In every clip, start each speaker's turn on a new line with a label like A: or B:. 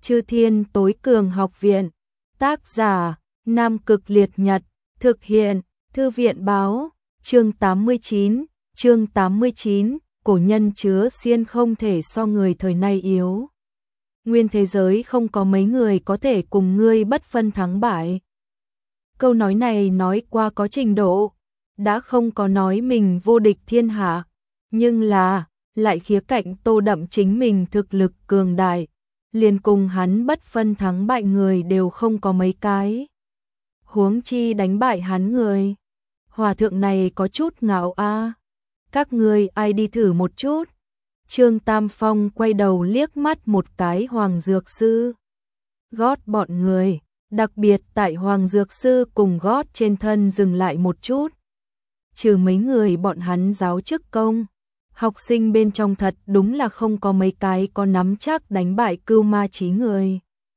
A: Chư Thiên Tối Cường Học Viện. Tác giả: Nam Cực Liệt Nhật. Thực hiện: Thư viện báo. Chương 89, cổ nhân chứa xiên không thể so người thời nay yếu. Nguyên thế giới không có mấy người có thể cùng ngươi bất phân thắng bại. Câu nói này nói qua có trình độ, đã không có nói mình vô địch thiên hạ, nhưng là lại khía cạnh tô đậm chính mình thực lực cường đại, liền cùng hắn bất phân thắng bại người đều không có mấy cái. Huống chi đánh bại hắn người. Hòa thượng này có chút ngạo a. Các ngươi ai đi thử một chút. Trương Tam Phong quay đầu liếc mắt một cái Hoàng Dược Sư. Gót bọn người, đặc biệt tại Hoàng Dược Sư cùng gót trên thân dừng lại một chút. Trừ mấy người bọn hắn giáo chức công, học sinh bên trong thật đúng là không có mấy cái có nắm chắc đánh bại Cưu Ma Chí người.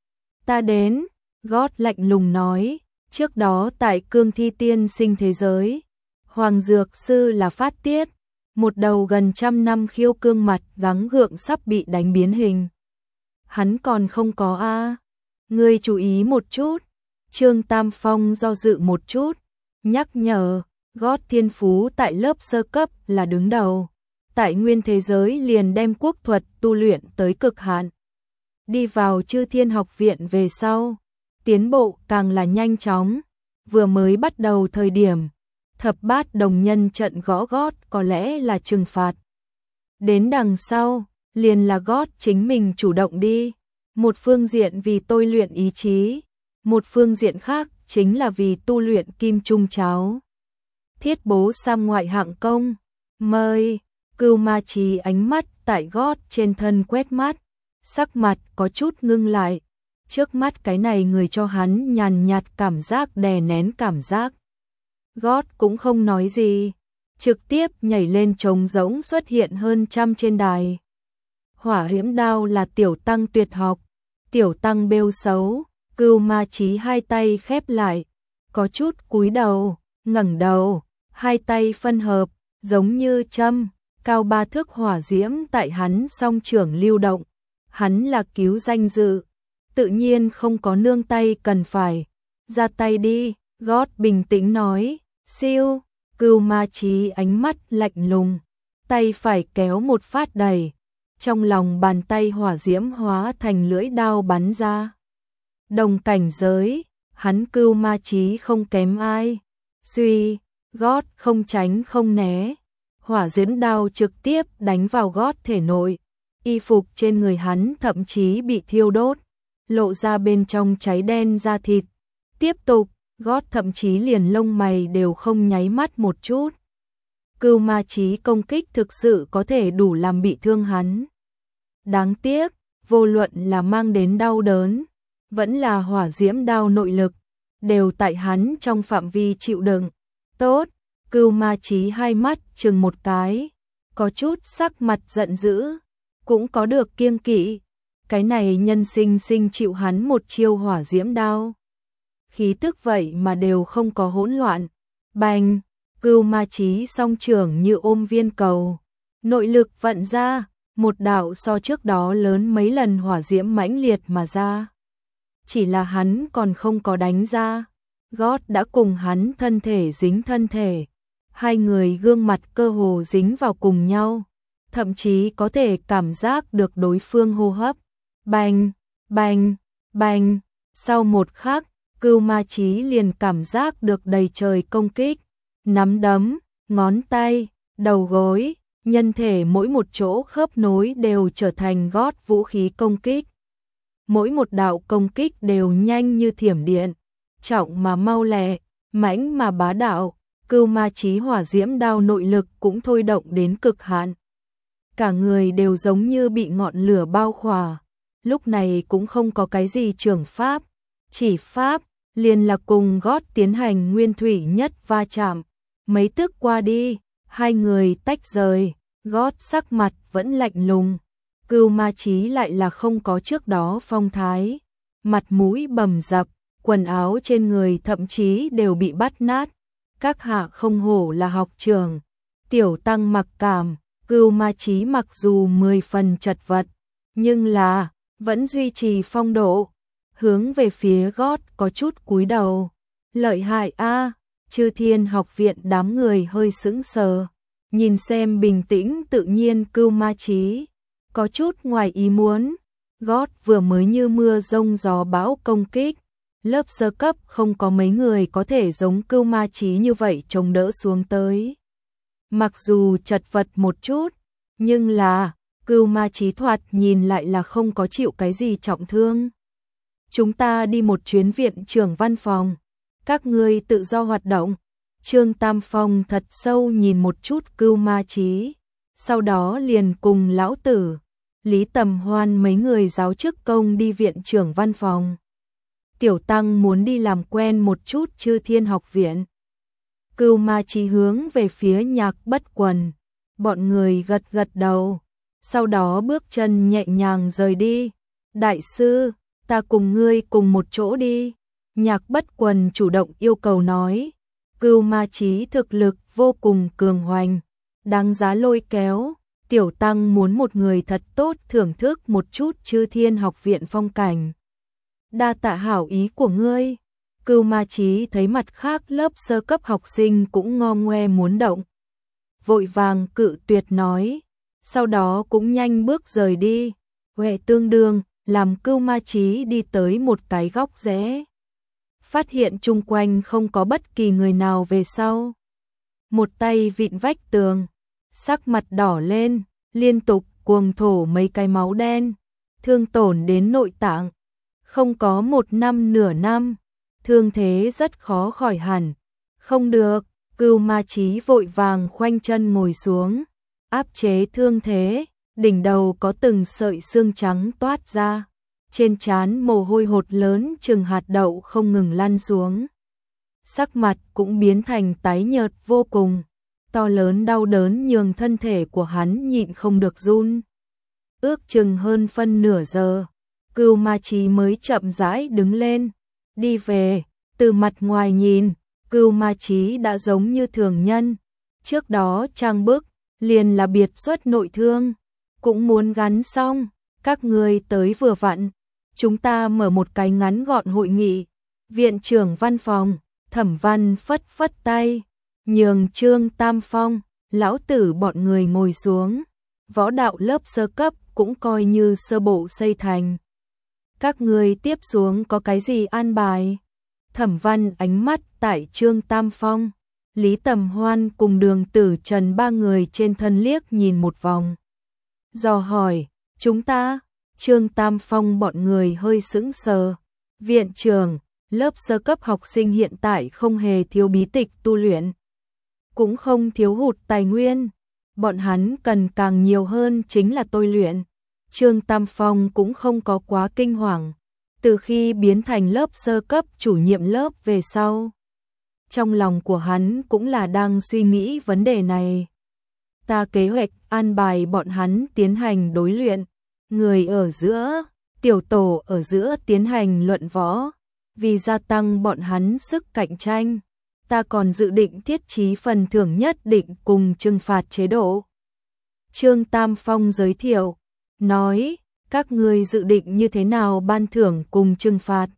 A: Ta đến, gót lạnh lùng nói, trước đó tại Cương Thi Tiên Sinh thế giới, Hoàng Dược Sư là phát tiết, một đầu gần 100 năm khiêu cương mặt gắng gượng sắp bị đánh biến hình. Hắn còn không có a. Ngươi chú ý một chút. Trương Tam Phong do dự một chút, nhắc nhở, gót thiên phú tại lớp sơ cấp là đứng đầu. Tại nguyên thế giới liền đem quốc thuật tu luyện tới cực hạn. Đi vào Chư Thiên Học Viện về sau, tiến bộ càng là nhanh chóng. Vừa mới bắt đầu thời điểm, thập bát đồng nhân trận gõ gót có lẽ là trừng phạt. Đến đằng sau, liền là gót chính mình chủ động đi. Một phương diện vì tôi luyện ý chí, một phương diện khác chính là vì tu luyện kim trung cháo. Thiết bố sam ngoại hạng công, mời. Cưu Ma Chí ánh mắt tại gót trên thân quét mắt, sắc mặt có chút ngưng lại. Trước mắt cái này người cho hắn nhàn nhạt cảm giác đè nén cảm giác. Gót cũng không nói gì, trực tiếp nhảy lên trống rỗng xuất hiện hơn 100 trên đài. Hỏa diễm đao là tiểu tăng tuyệt học, tiểu tăng bêu xấu. Cưu Ma Chí hai tay khép lại, có chút cúi đầu, ngẩng đầu, hai tay phân hợp, giống như châm. Cao 3 thước hỏa diễm tại hắn song trưởng lưu động, hắn là cứu danh dự, tự nhiên không có nương tay cần phải, ra tay đi, gót bình tĩnh nói, siêu. Cưu Ma Chí ánh mắt lạnh lùng, tay phải kéo một phát đẩy, trong lòng bàn tay hỏa diễm hóa thành lưỡi đao bắn ra. Đồng cảnh giới, hắn Cưu Ma Chí không kém ai, suy, gót không tránh không né. Hỏa diễm đao trực tiếp đánh vào gót thể nội, y phục trên người hắn thậm chí bị thiêu đốt, lộ ra bên trong cháy đen da thịt. Tiếp tục, gót thậm chí liền lông mày đều không nháy mắt một chút. Cưu Ma Chí công kích thực sự có thể đủ làm bị thương hắn. Đáng tiếc, vô luận là mang đến đau đớn, vẫn là hỏa diễm đao nội lực, đều tại hắn trong phạm vi chịu đựng. Tốt. Cưu Ma Chí hai mắt chừng một cái, có chút sắc mặt giận dữ, cũng có được kiêng kỵ. Cái này nhân sinh sinh chịu hắn một chiêu hỏa diễm đao. Khí tức vậy mà đều không có hỗn loạn. Bành, Cưu Ma Chí song trưởng như ôm viên cầu. Nội lực vận ra, một đạo so trước đó lớn mấy lần hỏa diễm mãnh liệt mà ra. Chỉ là hắn còn không có đánh ra, gót đã cùng hắn thân thể dính thân thể. Hai người gương mặt cơ hồ dính vào cùng nhau, thậm chí có thể cảm giác được đối phương hô hấp. Bành, bành, bành, sau một khắc, Cưu Ma Chí liền cảm giác được đầy trời công kích, nắm đấm, ngón tay, đầu gối, nhân thể mỗi một chỗ khớp nối đều trở thành gót vũ khí công kích. Mỗi một đạo công kích đều nhanh như thiểm điện, trọng mà mau lẹ, mãnh mà bá đạo. Cưu Ma Chí hỏa diễm đao nội lực cũng thôi động đến cực hạn. Cả người đều giống như bị ngọn lửa bao khỏa, lúc này cũng không có cái gì trưởng pháp, chỉ pháp, liền là cùng gót tiến hành nguyên thủy nhất va chạm. Mấy tức qua đi, hai người tách rời, gót sắc mặt vẫn lạnh lùng. Cưu Ma Chí lại là không có trước đó phong thái, mặt mũi bầm dập, quần áo trên người thậm chí đều bị bắt nát. Các hạ không hổ là học trưởng, tiểu tăng mặc cảm. Cưu Ma Chí mặc dù 10 phần chật vật, nhưng là vẫn duy trì phong độ, hướng về phía gót có chút cúi đầu. Lợi hại a, Chư Thiên Học viện đám người hơi sững sờ, nhìn xem bình tĩnh tự nhiên Cưu Ma Chí, có chút ngoài ý muốn. Gót vừa mới như mưa rông gió bão công kích, lớp sơ cấp không có mấy người có thể giống Cưu Ma Chí như vậy chống đỡ xuống tới. Mặc dù chật vật một chút, nhưng là Cưu Ma Chí thoạt nhìn lại là không có chịu cái gì trọng thương. Chúng ta đi một chuyến viện trưởng văn phòng, các ngươi tự do hoạt động. Trương Tam Phong thật sâu nhìn một chút Cưu Ma Chí, sau đó liền cùng lão tử, Lý Tầm Hoan mấy người giáo chức công đi viện trưởng văn phòng. Tiểu Tăng muốn đi làm quen một chút Chư Thiên Học viện. Cưu Ma Chí hướng về phía Nhạc Bất Quần, bọn người gật gật đầu, sau đó bước chân nhẹ nhàng rời đi. Đại sư, ta cùng ngươi cùng một chỗ đi. Nhạc Bất Quần chủ động yêu cầu nói. Cưu Ma Chí thực lực vô cùng cường hoành, đáng giá lôi kéo. Tiểu Tăng muốn một người thật tốt thưởng thức một chút Chư Thiên Học viện phong cảnh. Đa tạ hảo ý của ngươi. Cưu Ma Chí thấy mặt khác lớp sơ cấp học sinh cũng ngo ngoe muốn động, vội vàng cự tuyệt nói, sau đó cũng nhanh bước rời đi. Huệ tương đương làm Cưu Ma Chí đi tới một cái góc rẽ, phát hiện chung quanh không có bất kỳ người nào về sau. Một tay vịn vách tường, sắc mặt đỏ lên, liên tục cuồng thổ mấy cái máu đen, thương tổn đến nội tạng, không có một năm nửa năm, thương thế rất khó khỏi hẳn. Không được, Cưu Ma Chí vội vàng khoanh chân ngồi xuống, áp chế thương thế, đỉnh đầu có từng sợi xương trắng toát ra, trên trán mồ hôi hột lớn chừng hạt đậu không ngừng lăn xuống. Sắc mặt cũng biến thành tái nhợt vô cùng, to lớn đau đớn nhường thân thể của hắn nhịn không được run. Ước chừng hơn phân nửa giờ, Cưu Ma Chí mới chậm rãi đứng lên, đi về. Từ mặt ngoài nhìn, Cưu Ma Chí đã giống như thường nhân. Trước đó trang bức, liền là biệt xuất nội thương, cũng muốn gắn xong. Các ngươi tới vừa vặn, chúng ta mở một cái ngắn gọn hội nghị. Viện trưởng văn phòng, Thẩm Văn phất phất tay, nhường Trương Tam Phong, lão tử bọn người ngồi xuống. Võ đạo lớp sơ cấp cũng coi như sơ bộ xây thành. Các ngươi tiếp xuống có cái gì an bài? Thẩm Văn ánh mắt tại Trương Tam Phong, Lý Tầm Hoan cùng Đường Tử Trần ba người trên thân liếc nhìn một vòng. Dò hỏi, chúng ta? Trương Tam Phong bọn người hơi sững sờ. Viện trưởng, lớp sơ cấp học sinh hiện tại không hề thiếu bí tịch tu luyện, cũng không thiếu hụt tài nguyên. Bọn hắn cần càng nhiều hơn chính là tôi luyện. Trương Tam Phong cũng không có quá kinh hoàng. Từ khi biến thành lớp sơ cấp chủ nhiệm lớp về sau, trong lòng của hắn cũng là đang suy nghĩ vấn đề này. Ta kế hoạch an bài bọn hắn tiến hành đối luyện, người ở giữa, tiểu tổ ở giữa tiến hành luận võ, vì gia tăng bọn hắn sức cạnh tranh. Ta còn dự định thiết trí phần thưởng nhất định cùng trừng phạt chế độ. Trương Tam Phong giới thiệu, nói, các ngươi dự định như thế nào ban thưởng cùng trừng phạt?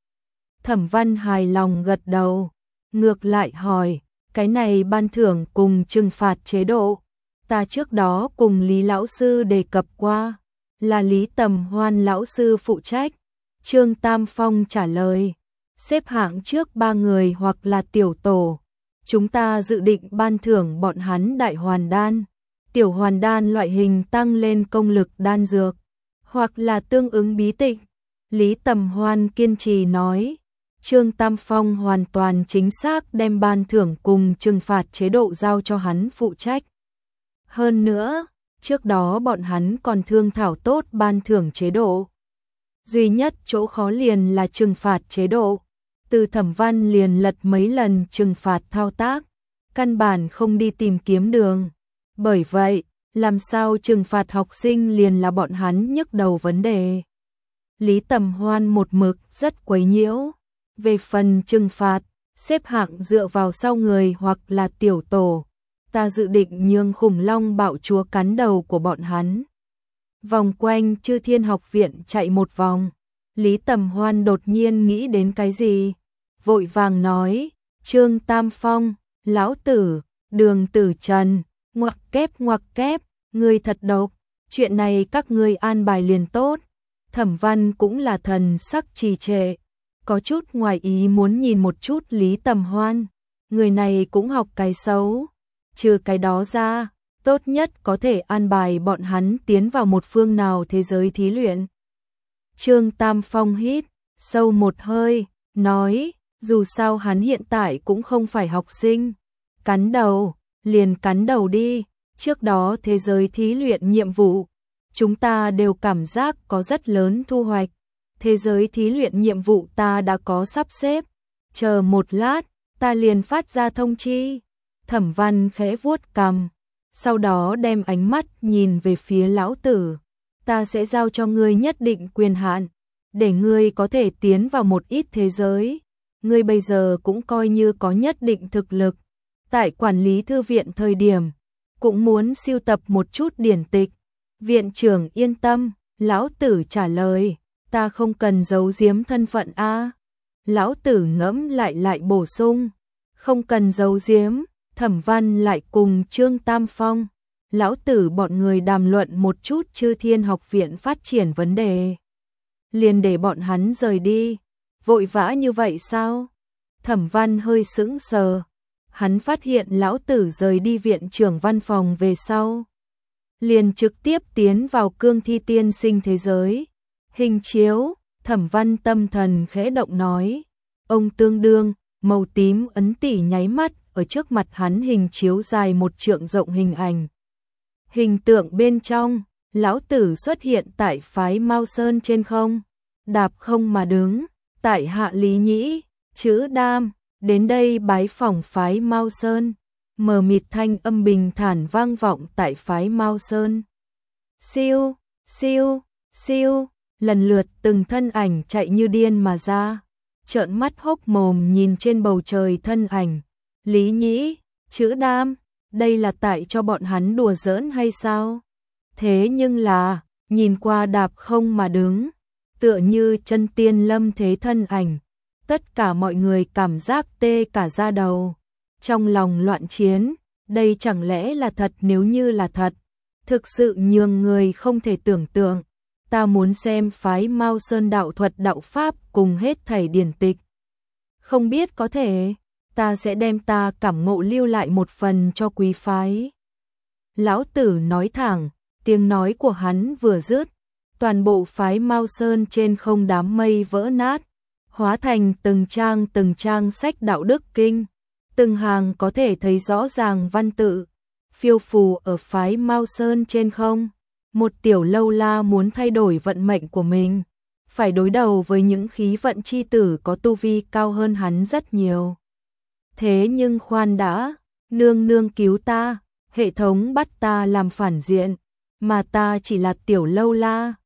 A: Thẩm Văn hài lòng gật đầu, ngược lại hỏi, cái này ban thưởng cùng trừng phạt chế độ, ta trước đó cùng Lý lão sư đề cập qua, là Lý Tầm Hoan lão sư phụ trách. Trương Tam Phong trả lời, xếp hạng trước 3 người hoặc là tiểu tổ, chúng ta dự định ban thưởng bọn hắn đại hoàn đan, tiểu hoàn đan loại hình tăng lên công lực đan dược, hoặc là tương ứng bí tịch. Lý Tầm Hoan kiên trì nói. Trương Tam Phong hoàn toàn chính xác đem ban thưởng cùng trừng phạt chế độ giao cho hắn phụ trách. Hơn nữa, trước đó bọn hắn còn thương thảo tốt ban thưởng chế độ. Duy nhất chỗ khó liền là trừng phạt chế độ. Từ Thẩm Văn liền lật mấy lần trừng phạt thao tác, căn bản không đi tìm kiếm đường. Bởi vậy, làm sao trừng phạt học sinh liền là bọn hắn nhức đầu vấn đề. Lý Tầm Hoan một mực rất quấy nhiễu. Về phần trừng phạt, xếp hạng dựa vào sau người hoặc là tiểu tổ, ta dự định nhường khủng long bạo chúa cắn đầu của bọn hắn. vòng quanh Chư Thiên Học Viện chạy một vòng. Lý Tầm Hoan đột nhiên nghĩ đến cái gì, vội vàng nói, Trương Tam Phong, lão tử, Đường Tử Trần, ngoặc kép, ngươi thật độc, chuyện này các ngươi an bài liền tốt. Thẩm Văn cũng là thần sắc trì trệ, có chút ngoài ý muốn nhìn một chút Lý Tầm Hoan, người này cũng học cái xấu, trừ cái đó ra, tốt nhất có thể an bài bọn hắn tiến vào một phương nào thế giới thí luyện. Trương Tam Phong hít sâu một hơi, nói, dù sao hắn hiện tại cũng không phải học sinh, cắn đầu, liền cắn đầu đi, trước đó thế giới thí luyện nhiệm vụ, chúng ta đều cảm giác có rất lớn thu hoạch, thế giới thí luyện nhiệm vụ ta đã có sắp xếp, chờ một lát, ta liền phát ra thông chi. Thẩm Văn khẽ vuốt cằm, sau đó đem ánh mắt nhìn về phía lão tử, ta sẽ giao cho ngươi nhất định quyền hạn, để ngươi có thể tiến vào một ít thế giới, ngươi bây giờ cũng coi như có nhất định thực lực, tại quản lý thư viện thời điểm, cũng muốn sưu tập một chút điển tịch. Viện trưởng yên tâm, lão tử trả lời, ta không cần giấu giếm thân phận a. Lão tử ngẫm lại bổ sung, không cần giấu giếm. Thẩm Văn lại cùng Trương Tam Phong, lão tử bọn người đàm luận một chút Chư Thiên Học Viện phát triển vấn đề. Liền để bọn hắn rời đi, vội vã như vậy sao? Thẩm Văn hơi sững sờ, hắn phát hiện lão tử rời đi viện trưởng văn phòng về sau. Liền trực tiếp tiến vào cương thi tiên sinh thế giới. Hình chiếu, Thẩm Văn tâm thần khẽ động nói, ông tương đương, màu tím ấn tỷ nháy mắt. Ở trước mặt hắn hình chiếu dài 1 trượng rộng hình ảnh. Hình tượng bên trong, lão tử xuất hiện tại phái Mao Sơn trên không, đạp không mà đứng, tại hạ Lý Nhĩ, chữ Đam, đến đây bái phỏng phái Mao Sơn, mờ mịt thanh âm bình thản vang vọng tại phái Mao Sơn. Siêu, siêu, siêu, lần lượt từng thân ảnh chạy như điên mà ra, trợn mắt hốc mồm nhìn trên bầu trời thân ảnh. Lý Nhĩ, chữ Đam, đây là tại cho bọn hắn đùa giỡn hay sao? Thế nhưng là, nhìn qua đạp không mà đứng, tựa như chân tiên lâm thế thân ảnh, tất cả mọi người cảm giác tê cả da đầu. Trong lòng loạn chiến, đây chẳng lẽ là thật? Nếu như là thật, thực sự nhường người không thể tưởng tượng. Ta muốn xem phái Mao Sơn đạo thuật đạo pháp cùng hết thảy điển tịch. Không biết có thể, ta sẽ đem ta cảm ngộ lưu lại một phần cho quý phái. Lão tử nói thẳng, tiếng nói của hắn vừa dứt, toàn bộ phái Mao Sơn trên không đám mây vỡ nát, hóa thành từng trang sách đạo đức kinh, từng hàng có thể thấy rõ ràng văn tự, phiêu phù ở phái Mao Sơn trên không. Một tiểu lâu la muốn thay đổi vận mệnh của mình, phải đối đầu với những khí vận chi tử có tu vi cao hơn hắn rất nhiều. Thế nhưng khoan đã, nương nương cứu ta, hệ thống bắt ta làm phản diện, mà ta chỉ là tiểu lâu la,